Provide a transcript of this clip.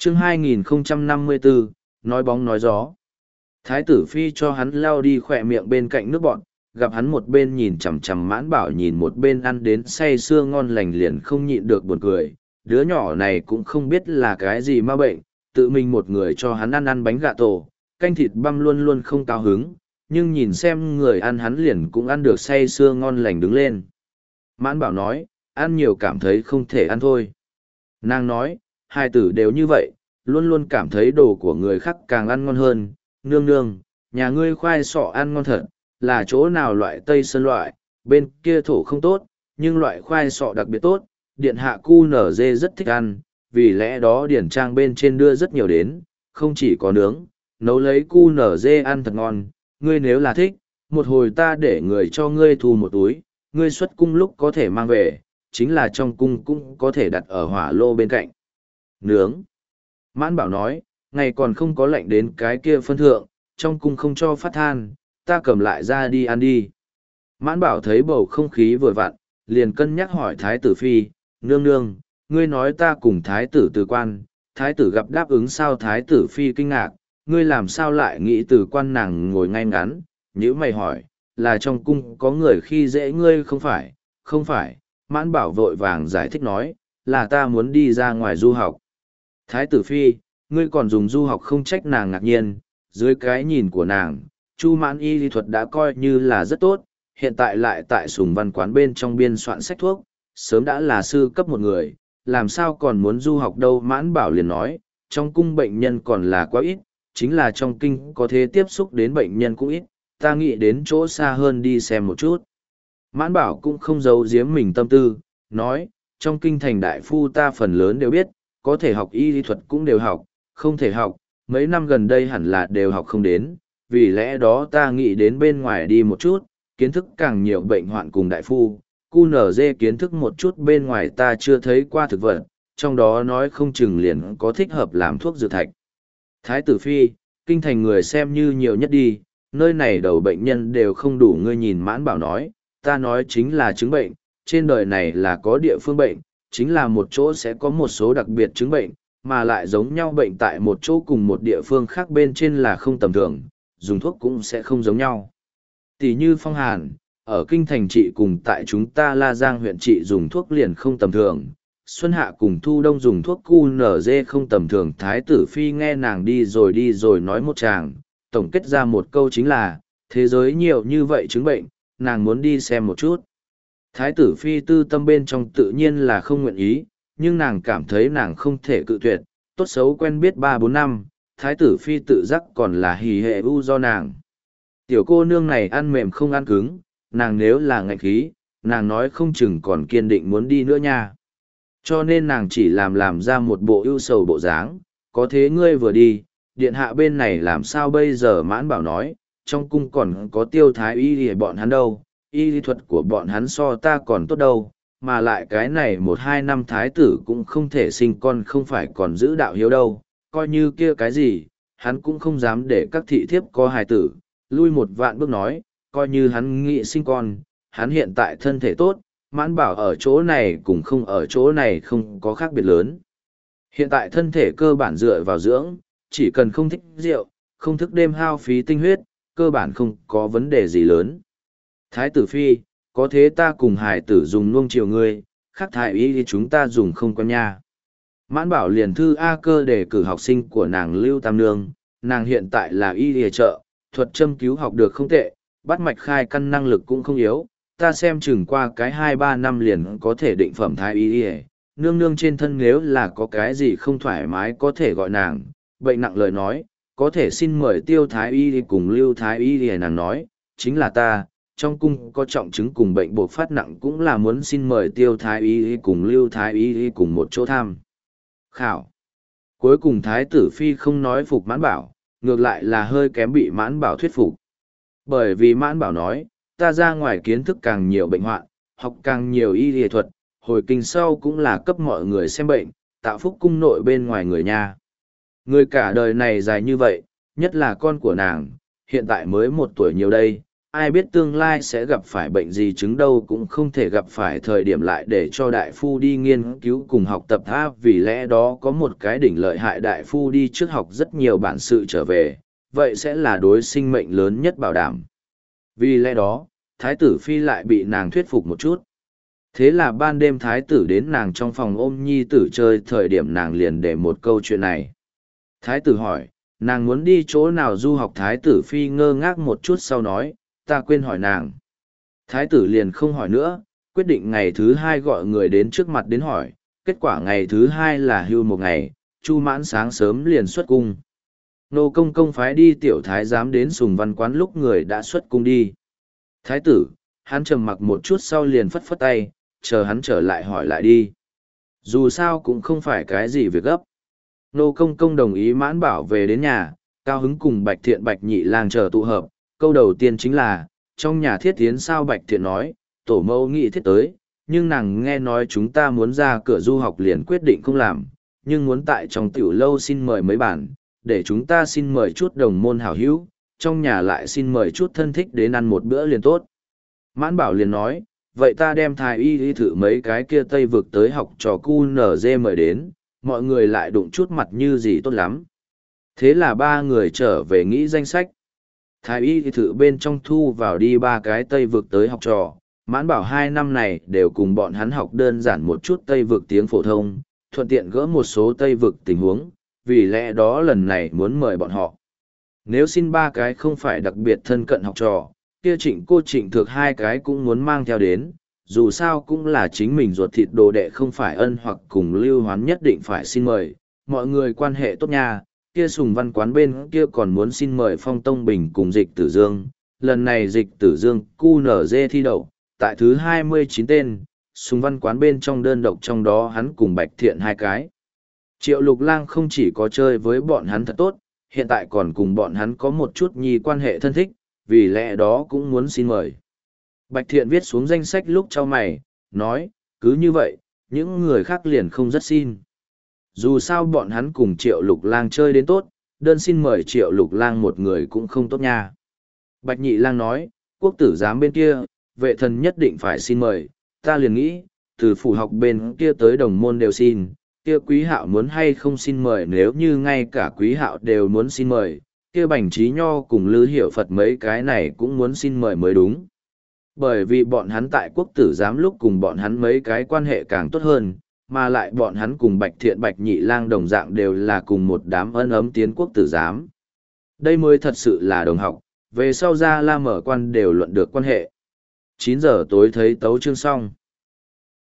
chương 2054, nói bóng nói gió. Thái tử phi cho hắn lao đi khỏe miệng bên cạnh nước bọn, gặp hắn một bên nhìn chằm chằm Mãn Bảo nhìn một bên ăn đến say sưa ngon lành liền không nhịn được buồn cười. Đứa nhỏ này cũng không biết là cái gì ma bệnh, tự mình một người cho hắn ăn bánh gà tổ, canh thịt băm luôn luôn không cao hứng, nhưng nhìn xem người ăn hắn liền cũng ăn được say sưa ngon lành đứng lên. Mãn Bảo nói, ăn nhiều cảm thấy không thể ăn thôi. Nàng nói, hai tử đều như vậy, luôn luôn cảm thấy đồ của người khác càng ăn ngon hơn. Nương nương, nhà ngươi khoai sọ ăn ngon thật, là chỗ nào loại Tây Sơn loại, bên kia thổ không tốt, nhưng loại khoai sọ đặc biệt tốt, điện hạ cu nở dê rất thích ăn, vì lẽ đó điển trang bên trên đưa rất nhiều đến, không chỉ có nướng, nấu lấy cu nở dê ăn thật ngon, ngươi nếu là thích, một hồi ta để người cho ngươi thu một túi, ngươi xuất cung lúc có thể mang về, chính là trong cung cũng có thể đặt ở hỏa lô bên cạnh. Nướng. Mãn Bảo nói, ngày còn không có lệnh đến cái kia phân thượng, trong cung không cho phát than, ta cầm lại ra đi ăn đi. Mãn Bảo thấy bầu không khí vừa vặn, liền cân nhắc hỏi Thái tử Phi, nương nương, ngươi nói ta cùng Thái tử từ quan, Thái tử gặp đáp ứng sao? Thái tử Phi kinh ngạc, ngươi làm sao lại nghĩ từ quan? Nàng ngồi ngay ngắn, nhữ mày hỏi, là trong cung có người khi dễ ngươi không phải? Không phải. Mãn Bảo vội vàng giải thích nói, là ta muốn đi ra ngoài du học. Thái tử Phi, ngươi còn dùng du học không? Trách nàng ngạc nhiên, dưới cái nhìn của nàng, Chu Mãn y lý thuật đã coi như là rất tốt, hiện tại lại tại Sùng Văn quán bên trong biên soạn sách thuốc, sớm đã là sư cấp một người, làm sao còn muốn du học đâu? Mãn Bảo liền nói, trong cung bệnh nhân còn là quá ít, chính là trong kinh có thể tiếp xúc đến bệnh nhân cũng ít, ta nghĩ đến chỗ xa hơn đi xem một chút. Mãn Bảo cũng không giấu giếm mình tâm tư, nói, trong kinh thành đại phu ta phần lớn đều biết, có thể học y lý thuật cũng đều học, không thể học, mấy năm gần đây hẳn là đều học không đến, vì lẽ đó ta nghĩ đến bên ngoài đi một chút, kiến thức càng nhiều bệnh hoạn cùng đại phu, QNZ kiến thức một chút bên ngoài ta chưa thấy qua thực vật, trong đó nói không chừng liền có thích hợp làm thuốc dược thạch. Thái tử Phi, kinh thành người xem như nhiều nhất đi, nơi này đầu bệnh nhân đều không đủ. Ngươi nhìn Mãn Bảo nói, ta nói chính là chứng bệnh, trên đời này là có địa phương bệnh, chính là một chỗ sẽ có một số đặc biệt chứng bệnh, mà lại giống nhau bệnh tại một chỗ cùng một địa phương khác bên trên là không tầm thường, dùng thuốc cũng sẽ không giống nhau. Tỷ như phong hàn, ở kinh thành trị cùng tại chúng ta La Giang huyện trị dùng thuốc liền không tầm thường, xuân hạ cùng thu đông dùng thuốc QNZ không tầm thường. Thái tử Phi nghe nàng đi rồi nói một tràng, tổng kết ra một câu chính là, thế giới nhiều như vậy chứng bệnh, nàng muốn đi xem một chút. Thái tử Phi tư tâm bên trong tự nhiên là không nguyện ý, nhưng nàng cảm thấy nàng không thể cự tuyệt, tốt xấu quen biết 3-4 năm, Thái tử Phi tự giác còn là hỉ hệ u do nàng. Tiểu cô nương này ăn mềm không ăn cứng, nàng nếu là ngạnh khí, nàng nói không chừng còn kiên định muốn đi nữa nha. Cho nên nàng chỉ làm ra một bộ ưu sầu bộ dáng, có thế ngươi vừa đi, điện hạ bên này làm sao bây giờ? Mãn Bảo nói, trong cung còn có Tiêu thái y thì bọn hắn đâu, y lý thuật của bọn hắn so ta còn tốt đâu, mà lại cái này 1-2 năm thái tử cũng không thể sinh con, không phải còn giữ đạo hiếu đâu, coi như kia cái gì, hắn cũng không dám để các thị thiếp có hài tử. Lui một vạn bước nói, coi như hắn nghĩ sinh con, hắn hiện tại thân thể tốt, Mãn Bảo ở chỗ này cũng không ở chỗ này không có khác biệt lớn. Hiện tại thân thể cơ bản dựa vào dưỡng, chỉ cần không thích rượu, không thức đêm hao phí tinh huyết, cơ bản không có vấn đề gì lớn. Thái tử Phi, có thế ta cùng hài tử dùng nuông chiều ngươi, khác thái y thì chúng ta dùng không quen nha. Mãn Bảo liền thư A Cơ để cử học sinh của nàng Lưu Tam Nương, nàng hiện tại là y y trợ, thuật châm cứu học được không tệ, bắt mạch khai căn năng lực cũng không yếu, ta xem chừng qua cái 2-3 năm liền có thể định phẩm thái y y. Nương nương trên thân nếu là có cái gì không thoải mái có thể gọi nàng, bệnh nặng lời nói, có thể xin mời Tiêu thái y cùng Lưu thái y. Nàng nói, chính là ta, trong cung có trọng chứng cùng bệnh bộc phát nặng cũng là muốn xin mời Tiêu thái y cùng Lưu thái y cùng một chỗ tham khảo. Cuối cùng Thái tử Phi không nói phục Mãn Bảo, ngược lại là hơi kém bị Mãn Bảo thuyết phục. Bởi vì Mãn Bảo nói, ta ra ngoài kiến thức càng nhiều bệnh hoạn, học càng nhiều y y thuật, hồi kinh sau cũng là cấp mọi người xem bệnh, tạo phúc cung nội bên ngoài người nha. Người cả đời này dài như vậy, nhất là con của nàng, hiện tại mới 1 tuổi nhiều đây, ai biết tương lai sẽ gặp phải bệnh gì chứng đâu, cũng không thể gặp phải thời điểm lại để cho đại phu đi nghiên cứu cùng học tập tha, vì lẽ đó có một cái đỉnh lợi hại, đại phu đi trước học rất nhiều bản sự trở về, vậy sẽ là đối sinh mệnh lớn nhất bảo đảm. Vì lẽ đó, thái tử phi lại bị nàng thuyết phục một chút. Thế là ban đêm thái tử đến nàng trong phòng ôm nhi tử chơi, thời điểm nàng liền để một câu chuyện này. Thái tử hỏi, nàng muốn đi chỗ nào du học, thái tử phi ngơ ngác một chút sau nói, ta quên hỏi nàng. Thái tử liền không hỏi nữa, quyết định ngày thứ hai gọi người đến trước mặt đến hỏi, kết quả ngày thứ hai là hưu một ngày, Chu Mãn sáng sớm liền xuất cung. Nô công công phái đi tiểu thái giám đến Sùng Văn quán lúc người đã xuất cung đi. Thái tử, hắn trầm mặc một chút sau liền phất phất tay, chờ hắn trở lại hỏi lại đi. Dù sao cũng không phải cái gì việc gấp. Nô công công đồng ý Mãn Bảo về đến nhà, cao hứng cùng Bạch Thiện Bạch Nhị Lang chờ tụ hợp. Câu đầu tiên chính là, trong nhà thiết tiến sao Bạch Thiện nói, tổ mẫu nghị thiết tới, nhưng nàng nghe nói chúng ta muốn ra cửa du học liền quyết định không làm, nhưng muốn tại trong tiểu lâu xin mời mấy bản, để chúng ta xin mời chút đồng môn hảo hữu, trong nhà lại xin mời chút thân thích đến ăn một bữa liền tốt. Mãn Bảo liền nói, vậy ta đem thái y thử mấy cái kia Tây vực tới học trò QNZ mời đến, mọi người lại đụng chút mặt như gì tốt lắm. Thế là ba người trở về nghĩ danh sách. Thái y thử bên trong thu vào đi ba cái Tây vực tới học trò, Mãn Bảo 2 năm này đều cùng bọn hắn học đơn giản một chút Tây vực tiếng phổ thông, thuận tiện gỡ một số Tây vực tình huống, vì lẽ đó lần này muốn mời bọn họ. Nếu xin ba cái không phải đặc biệt thân cận học trò, kia Trịnh Thược 2 cái cũng muốn mang theo đến, dù sao cũng là chính mình ruột thịt đồ đệ, không phải ân hoặc cùng Lưu Hoán nhất định phải xin mời, mọi người quan hệ tốt nha. Kia Sùng Văn quán bên kia còn muốn xin mời Phong Tông Bình cùng Dịch Tử Dương, lần này Dịch Tử Dương QNZ thi đậu, tại thứ 29 tên, Sùng Văn quán bên trong đơn độc trong đó hắn cùng Bạch Thiện 2 cái. Triệu Lục Lang không chỉ có chơi với bọn hắn thật tốt, hiện tại còn cùng bọn hắn có một chút nhi quan hệ thân thích, vì lẽ đó cũng muốn xin mời. Bạch Thiện viết xuống danh sách lúc trao mày, nói, cứ như vậy, những người khác liền không rất xin. Dù sao bọn hắn cùng Triệu Lục Lang chơi đến tốt, đơn xin mời Triệu Lục Lang một người cũng không tốt nha. Bạch Nhị Lang nói, quốc tử giám bên kia, vệ thần nhất định phải xin mời, ta liền nghĩ, từ phủ học bên kia tới đồng môn đều xin, kia Quý Hạo muốn hay không xin mời, nếu như ngay cả Quý Hạo đều muốn xin mời, kia Bành Trí Nho cùng Lư Hiểu Phật mấy cái này cũng muốn xin mời mới đúng. Bởi vì bọn hắn tại quốc tử giám lúc cùng bọn hắn mấy cái quan hệ càng tốt hơn, mà lại bọn hắn cùng Bạch Thiện Bạch Nhị Lang đồng dạng đều là cùng một đám ân ấm tiến quốc tử giám. Đây mới thật sự là đồng học, về sau ra la mở quan đều luận được quan hệ. 9 giờ tối thấy tấu chương xong.